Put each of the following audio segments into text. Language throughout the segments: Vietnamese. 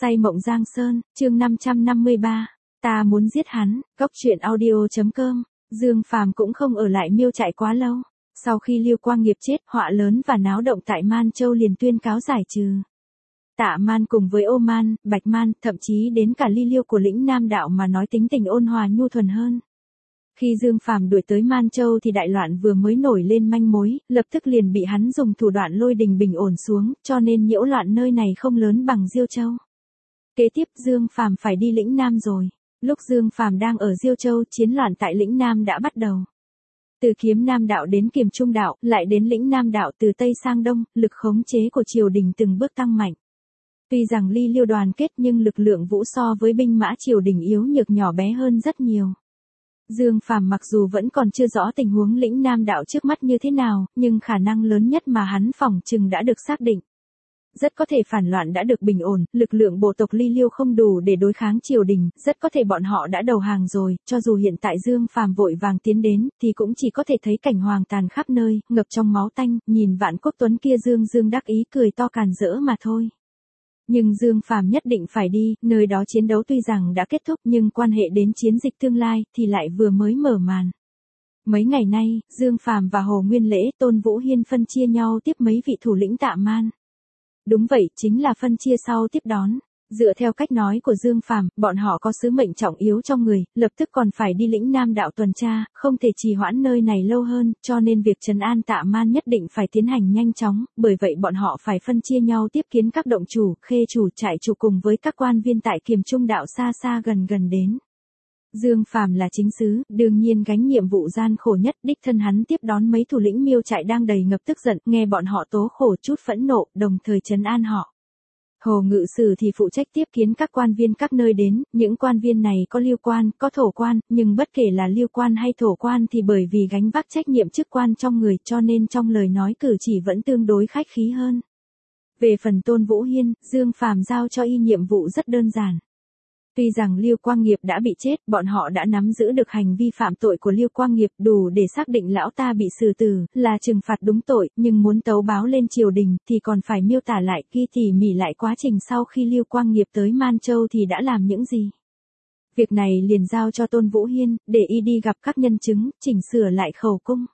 Say mộng Giang Sơn, chương 553. Ta muốn giết hắn, góc truyện audio.com. Dương Phàm cũng không ở lại Miêu Trại quá lâu. Sau khi Liêu Quang Nghiệp chết, họa lớn và náo động tại Man Châu liền tuyên cáo giải trừ. Tạ Man cùng với Ô Man, Bạch Man, thậm chí đến cả Ly Liêu của lĩnh Nam Đạo mà nói tính tình ôn hòa nhu thuần hơn. Khi Dương Phàm đuổi tới Man Châu thì đại loạn vừa mới nổi lên manh mối, lập tức liền bị hắn dùng thủ đoạn lôi đình bình ổn xuống, cho nên nhiễu loạn nơi này không lớn bằng Diêu Châu. Kế tiếp Dương Phàm phải đi lĩnh Nam rồi. Lúc Dương Phàm đang ở Diêu Châu, chiến loạn tại lĩnh Nam đã bắt đầu. Từ Kiếm Nam Đạo đến Kiềm Trung Đạo, lại đến lĩnh Nam Đạo, từ Tây sang Đông, lực khống chế của triều đình từng bước tăng mạnh. Tuy rằng Ly Liêu đoàn kết nhưng lực lượng vũ so với binh mã triều đình yếu nhược nhỏ bé hơn rất nhiều. Dương Phàm mặc dù vẫn còn chưa rõ tình huống lĩnh Nam Đạo trước mắt như thế nào, nhưng khả năng lớn nhất mà hắn phỏng chừng đã được xác định. Rất có thể phản loạn đã được bình ổn, lực lượng bộ tộc Ly Liêu không đủ để đối kháng triều đình, rất có thể bọn họ đã đầu hàng rồi, cho dù hiện tại Dương Phàm vội vàng tiến đến, thì cũng chỉ có thể thấy cảnh hoàng tàn khắp nơi, ngập trong máu tanh, nhìn Vạn Quốc Tuấn kia Dương đắc ý cười to càn rỡ mà thôi. Nhưng Dương Phàm nhất định phải đi, nơi đó chiến đấu tuy rằng đã kết thúc nhưng quan hệ đến chiến dịch tương lai thì lại vừa mới mở màn. Mấy ngày nay, Dương Phàm và Hồ Nguyên Lễ, Tôn Vũ Hiên phân chia nhau tiếp mấy vị thủ lĩnh Tạ Man. Đúng vậy, chính là phân chia sau tiếp đón. Dựa theo cách nói của Dương Phàm, bọn họ có sứ mệnh trọng yếu trong người, lập tức còn phải đi lĩnh Nam Đạo tuần tra, không thể trì hoãn nơi này lâu hơn, cho nên việc trấn an Tạ Man nhất định phải tiến hành nhanh chóng, bởi vậy bọn họ phải phân chia nhau tiếp kiến các động chủ, khê chủ, trại chủ cùng với các quan viên tại Kiềm Trung Đạo xa xa gần gần đến. Dương Phàm là chính sứ, đương nhiên gánh nhiệm vụ gian khổ nhất, đích thân hắn tiếp đón mấy thủ lĩnh Miêu Trại đang đầy ngập tức giận, nghe bọn họ tố khổ chút phẫn nộ, đồng thời trấn an họ. Hồ Ngự Sử thì phụ trách tiếp kiến các quan viên các nơi đến, những quan viên này có liêu quan, có thổ quan, nhưng bất kể là liêu quan hay thổ quan thì bởi vì gánh vác trách nhiệm chức quan trong người cho nên trong lời nói cử chỉ vẫn tương đối khách khí hơn. Về phần Tôn Vũ Hiên, Dương Phàm giao cho y nhiệm vụ rất đơn giản. Tuy rằng Liêu Quang Nghiệp đã bị chết, bọn họ đã nắm giữ được hành vi phạm tội của Liêu Quang Nghiệp đủ để xác định lão ta bị xử tử, là trừng phạt đúng tội, nhưng muốn tấu báo lên triều đình thì còn phải miêu tả lại, ghi tỉ mỉ lại quá trình sau khi Liêu Quang Nghiệp tới Man Châu thì đã làm những gì. Việc này liền giao cho Tôn Vũ Hiên, để y đi gặp các nhân chứng, chỉnh sửa lại khẩu cung.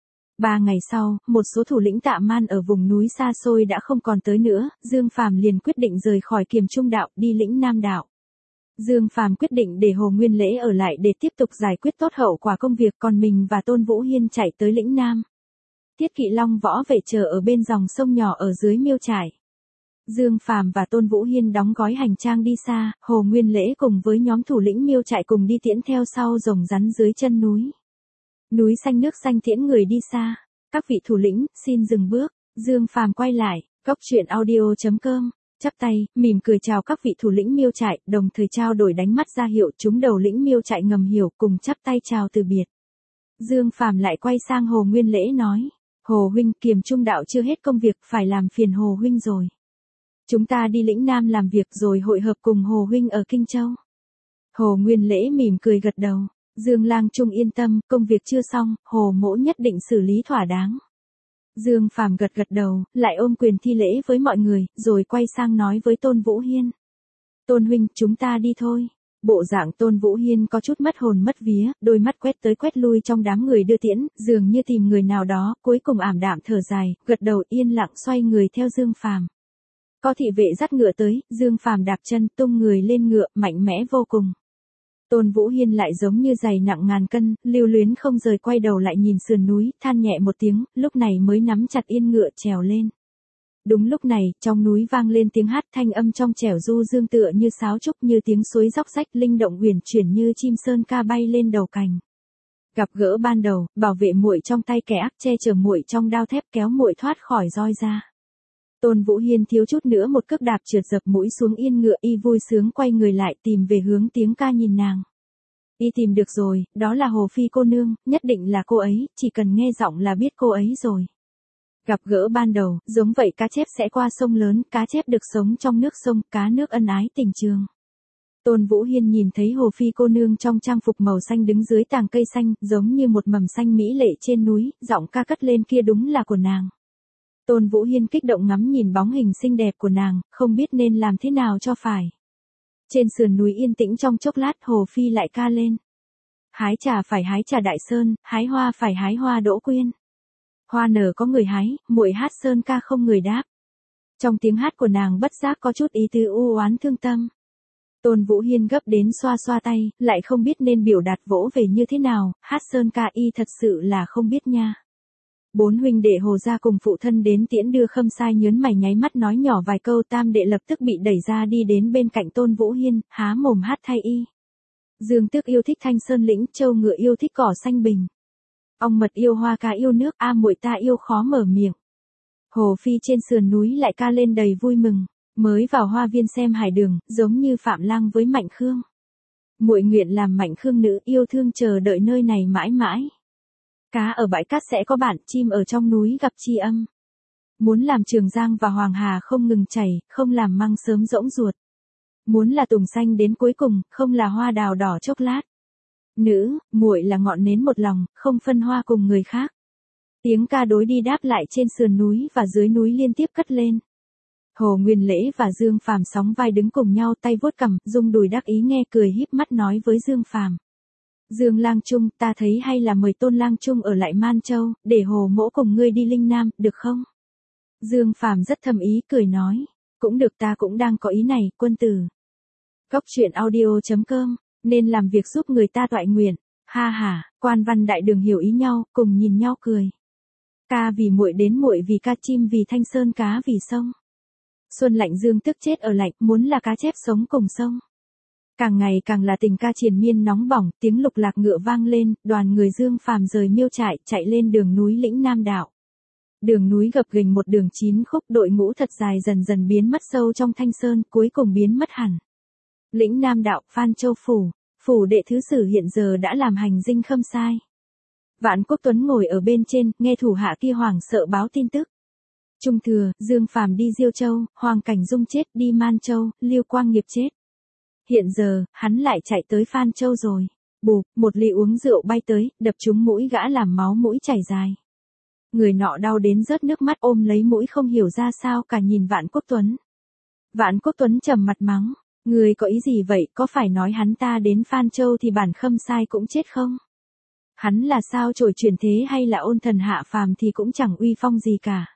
3 ngày sau, một số thủ lĩnh Tạ Man ở vùng núi xa xôi đã không còn tới nữa, Dương Phàm liền quyết định rời khỏi Kiềm Trung Đạo, đi lĩnh Nam Đạo. Dương Phàm quyết định để Hồ Nguyên Lễ ở lại để tiếp tục giải quyết tốt hậu quả công việc, còn mình và Tôn Vũ Hiên chạy tới lĩnh Nam. Tiết Kỵ Long võ vệ chờ ở bên dòng sông nhỏ ở dưới Miêu Trại. Dương Phàm và Tôn Vũ Hiên đóng gói hành trang đi xa, Hồ Nguyên Lễ cùng với nhóm thủ lĩnh Miêu Trại cùng đi tiễn theo sau rồng rắn dưới chân núi. Núi xanh nước xanh tiễn người đi xa. Các vị thủ lĩnh, xin dừng bước. Dương Phàm quay lại, góc truyện audio.com. Chắp tay, mỉm cười chào các vị thủ lĩnh Miêu Trại, đồng thời trao đổi đánh mắt ra hiệu, chúng đầu lĩnh Miêu Trại ngầm hiểu, cùng chắp tay chào từ biệt. Dương Phàm lại quay sang Hồ Nguyên Lễ nói, Hồ huynh, Kiềm Trung Đạo chưa hết công việc, phải làm phiền Hồ huynh rồi. Chúng ta đi lĩnh Nam làm việc rồi hội hợp cùng Hồ huynh ở Kinh Châu. Hồ Nguyên Lễ mỉm cười gật đầu, Dương Lang Trung yên tâm, công việc chưa xong, Hồ mỗ nhất định xử lý thỏa đáng. Dương Phàm gật đầu, lại ôm quyền thi lễ với mọi người, rồi quay sang nói với Tôn Vũ Hiên. Tôn huynh, chúng ta đi thôi. Bộ dạng Tôn Vũ Hiên có chút mất hồn mất vía, đôi mắt quét tới quét lui trong đám người đưa tiễn, dường như tìm người nào đó, cuối cùng ảm đạm thở dài, gật đầu yên lặng xoay người theo Dương Phàm. Có thị vệ dắt ngựa tới, Dương Phàm đạp chân tung người lên ngựa, mạnh mẽ vô cùng. Tôn Vũ Hiên lại giống như giày nặng ngàn cân, lưu luyến không rời quay đầu lại nhìn sườn núi, than nhẹ một tiếng, lúc này mới nắm chặt yên ngựa trèo lên. Đúng lúc này, trong núi vang lên tiếng hát thanh âm trong trẻo du dương tựa như sáo trúc, như tiếng suối róc rách linh động huyền chuyển như chim sơn ca bay lên đầu cành. Gặp gỡ ban đầu, bảo vệ muội trong tay kẻ ác che chở muội trong đao thép kéo muội thoát khỏi roi ra. Tôn Vũ Hiên thiếu chút nữa một cước đạp trượt dập mũi xuống yên ngựa, y vui sướng quay người lại tìm về hướng tiếng ca nhìn nàng. Y tìm được rồi, đó là Hồ Phi cô nương, nhất định là cô ấy, chỉ cần nghe giọng là biết cô ấy rồi. Gặp gỡ ban đầu, giống vậy cá chép sẽ qua sông lớn, cá chép được sống trong nước sông, cá nước ân ái tình trường. Tôn Vũ Hiên nhìn thấy Hồ Phi cô nương trong trang phục màu xanh đứng dưới tàng cây xanh, giống như một mầm xanh mỹ lệ trên núi, giọng ca cất lên kia đúng là của nàng. Tôn Vũ Hiên kích động ngắm nhìn bóng hình xinh đẹp của nàng, không biết nên làm thế nào cho phải. Trên sườn núi yên tĩnh trong chốc lát Hồ Phi lại ca lên. Hái trà phải hái trà Đại Sơn, hái hoa phải hái hoa Đỗ Quyên. Hoa nở có người hái, muội hát sơn ca không người đáp. Trong tiếng hát của nàng bất giác có chút ý tứ u oán thương tâm. Tôn Vũ Hiên gấp đến xoa xoa tay, lại không biết nên biểu đạt vỗ về như thế nào, hát sơn ca y thật sự là không biết nha. Bốn huynh đệ Hồ gia cùng phụ thân đến tiễn đưa Khâm Sai nhớn mày nháy mắt nói nhỏ vài câu, tam đệ lập tức bị đẩy ra đi đến bên cạnh Tôn Vũ Hiên, há mồm hát thay y. Dương Tước yêu thích thanh sơn lĩnh, Châu Ngựa yêu thích cỏ xanh bình. Ong mật yêu hoa cá yêu nước, a muội ta yêu khó mở miệng. Hồ Phi trên sườn núi lại ca lên đầy vui mừng, mới vào hoa viên xem hải đường, giống như Phạm Lang với Mạnh Khương. Muội nguyện làm Mạnh Khương nữ, yêu thương chờ đợi nơi này mãi mãi. Cá ở bãi cát sẽ có bạn, chim ở trong núi gặp tri âm. Muốn làm Trường Giang và Hoàng Hà không ngừng chảy, không làm măng sớm rỗng ruột. Muốn là tùng xanh đến cuối cùng, không là hoa đào đỏ chốc lát. Nữ, muội là ngọn nến một lòng, không phân hoa cùng người khác. Tiếng ca đối đi đáp lại trên sườn núi và dưới núi liên tiếp cất lên. Hồ Nguyên Lễ và Dương Phàm sóng vai đứng cùng nhau, tay vuốt cằm, rung đùi đắc ý nghe cười híp mắt nói với Dương Phàm. Dương Lang Trung, ta thấy hay là mời Tôn Lang Trung ở lại Man Châu, để Hồ mỗ cùng ngươi đi Linh Nam, được không? Dương Phàm rất thầm ý cười nói. Cũng được, ta cũng đang có ý này, quân tử. Góc truyện audio.com, nên làm việc giúp người ta toại nguyện. Ha ha, Quan Văn Đại Đường hiểu ý nhau, cùng nhìn nhau cười. Ca vì muội đến muội vì ca, chim vì thanh sơn, cá vì sông. Xuân lạnh Dương Tước chết ở lạnh, muốn là cá chép sống cùng sông. Càng ngày càng là tình ca triền miên nóng bỏng, tiếng lục lạc ngựa vang lên, đoàn người Dương Phàm rời miêu trại, chạy lên đường núi lĩnh Nam Đạo. Đường núi gập ghềnh một đường 9 khúc, đội ngũ thật dài dần dần biến mất sâu trong thanh sơn, cuối cùng biến mất hẳn. Lĩnh Nam Đạo, Phan Châu Phủ, phủ đệ thứ sử hiện giờ đã làm hành dinh Khâm Sai. Vạn Quốc Tuấn ngồi ở bên trên, nghe thủ hạ kia hoảng sợ báo tin tức. Trung thừa, Dương Phàm đi Diêu Châu, Hoàng Cảnh Dung chết, đi Man Châu, Liêu Quang Nghiệp chết. Hiện giờ, hắn lại chạy tới Phan Châu rồi. Bụp, một ly uống rượu bay tới, đập trúng mũi gã làm máu mũi chảy dài. Người nọ đau đến rớt nước mắt ôm lấy mũi không hiểu ra sao cả nhìn Vạn Quốc Tuấn. Vạn Quốc Tuấn trầm mặt mắng. Người có ý gì vậy, có phải nói hắn ta đến Phan Châu thì bản Khâm Sai cũng chết không? Hắn là sao trổi chuyển thế hay là ôn thần hạ phàm thì cũng chẳng uy phong gì cả.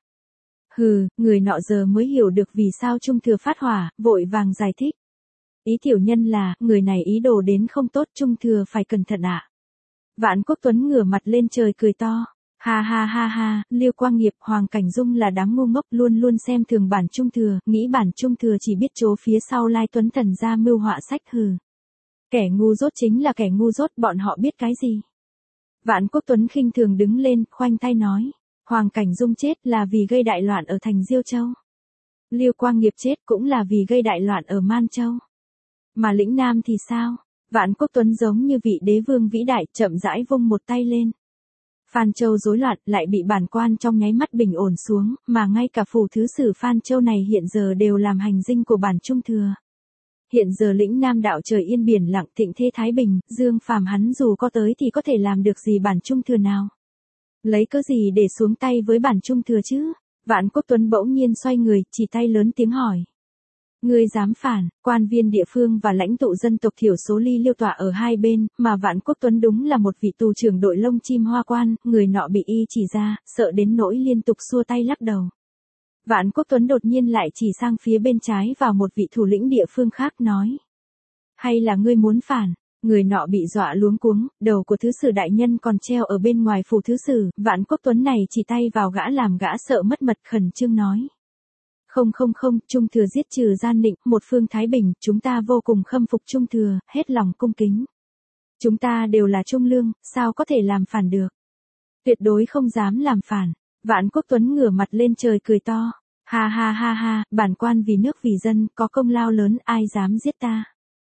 Hừ, người nọ giờ mới hiểu được vì sao Trung thừa phát hỏa, vội vàng giải thích. Ý tiểu nhân là, người này ý đồ đến không tốt, Trung thừa phải cẩn thận ạ. Vạn Quốc Tuấn ngửa mặt lên trời cười to. Ha ha ha ha, Liêu Quang Nghiệp, Hoàng Cảnh Dung là đám ngu ngốc, luôn luôn xem thường bản Trung thừa, nghĩ bản Trung thừa chỉ biết trố phía sau Lai Tuấn Thần ra mưu họa sách hừ. Kẻ ngu dốt chính là kẻ ngu dốt, bọn họ biết cái gì? Vạn Quốc Tuấn khinh thường đứng lên, khoanh tay nói. Hoàng Cảnh Dung chết là vì gây đại loạn ở thành Diêu Châu. Liêu Quang Nghiệp chết cũng là vì gây đại loạn ở Man Châu. Mà lĩnh Nam thì sao? Vạn Quốc Tuấn giống như vị đế vương vĩ đại, chậm rãi vung một tay lên. Phan Châu rối loạn, lại bị bản quan trong nháy mắt bình ổn xuống, mà ngay cả phủ thứ sử Phan Châu này hiện giờ đều làm hành dinh của bản Trung thừa. Hiện giờ lĩnh Nam Đạo trời yên biển lặng, thịnh thế thái bình, Dương Phàm hắn dù có tới thì có thể làm được gì bản Trung thừa nào? Lấy cớ gì để xuống tay với bản Trung thừa chứ? Vạn Quốc Tuấn bỗng nhiên xoay người, chỉ tay lớn tiếng hỏi. Ngươi dám phản? Quan viên địa phương và lãnh tụ dân tộc thiểu số ly liêu tọa ở hai bên, mà Vạn Quốc Tuấn đúng là một vị tù trưởng đội lông chim hoa quan, người nọ bị y chỉ ra, sợ đến nỗi liên tục xua tay lắc đầu. Vạn Quốc Tuấn đột nhiên lại chỉ sang phía bên trái vào một vị thủ lĩnh địa phương khác nói. Hay là ngươi muốn phản? Người nọ bị dọa luống cuống, đầu của thứ sử đại nhân còn treo ở bên ngoài phủ thứ sử, Vạn Quốc Tuấn này chỉ tay vào gã làm gã sợ mất mật, khẩn trương nói. Không, Trung thừa giết trừ gian định, một phương thái bình, chúng ta vô cùng khâm phục Trung thừa, hết lòng cung kính. Chúng ta đều là trung lương, sao có thể làm phản được? Tuyệt đối không dám làm phản. Vạn Quốc Tuấn ngửa mặt lên trời cười to. Ha ha ha ha, bản quan vì nước vì dân, có công lao lớn, ai dám giết ta?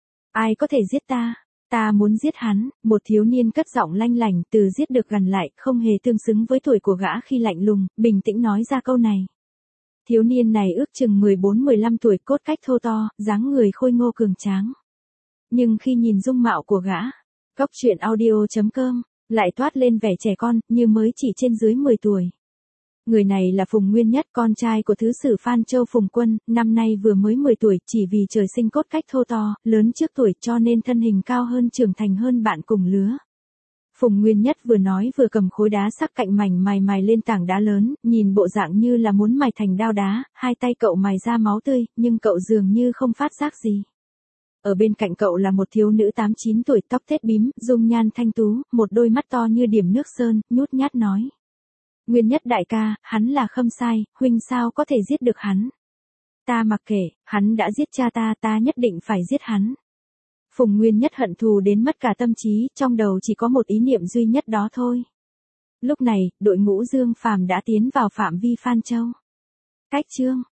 Ai có thể giết ta? Ta muốn giết hắn. Một thiếu niên cất giọng lanh lảnh, từ giết được gần lại, không hề tương xứng với tuổi của gã khi lạnh lùng, bình tĩnh nói ra câu này. Thiếu niên này ước chừng 14-15 tuổi, cốt cách thô to, dáng người khôi ngô cường tráng. Nhưng khi nhìn dung mạo của gã, góc truyện audio.com, lại toát lên vẻ trẻ con, như mới chỉ trên dưới 10 tuổi. Người này là Phùng Nguyên Nhất, con trai của thứ sử Phan Châu Phùng Quân, năm nay vừa mới 10 tuổi, chỉ vì trời sinh cốt cách thô to, lớn trước tuổi cho nên thân hình cao hơn, trưởng thành hơn bạn cùng lứa. Phùng Nguyên Nhất vừa nói vừa cầm khối đá sắc cạnh mảnh mài lên tảng đá lớn, nhìn bộ dạng như là muốn mài thành đao đá, hai tay cậu mài ra máu tươi, nhưng cậu dường như không phát giác gì. Ở bên cạnh cậu là một thiếu nữ 8-9 tuổi, tóc tết bím, dung nhan thanh tú, một đôi mắt to như điểm nước sơn, nhút nhát nói. Nguyên Nhất đại ca, hắn là Khâm Sai, huynh sao có thể giết được hắn? Ta mặc kệ, hắn đã giết cha ta, ta nhất định phải giết hắn. Phùng Nguyên Nhất hận thù đến mất cả tâm trí, trong đầu chỉ có một ý niệm duy nhất đó thôi. Lúc này, đội ngũ Dương Phàm đã tiến vào phạm vi Phan Châu. Cách chương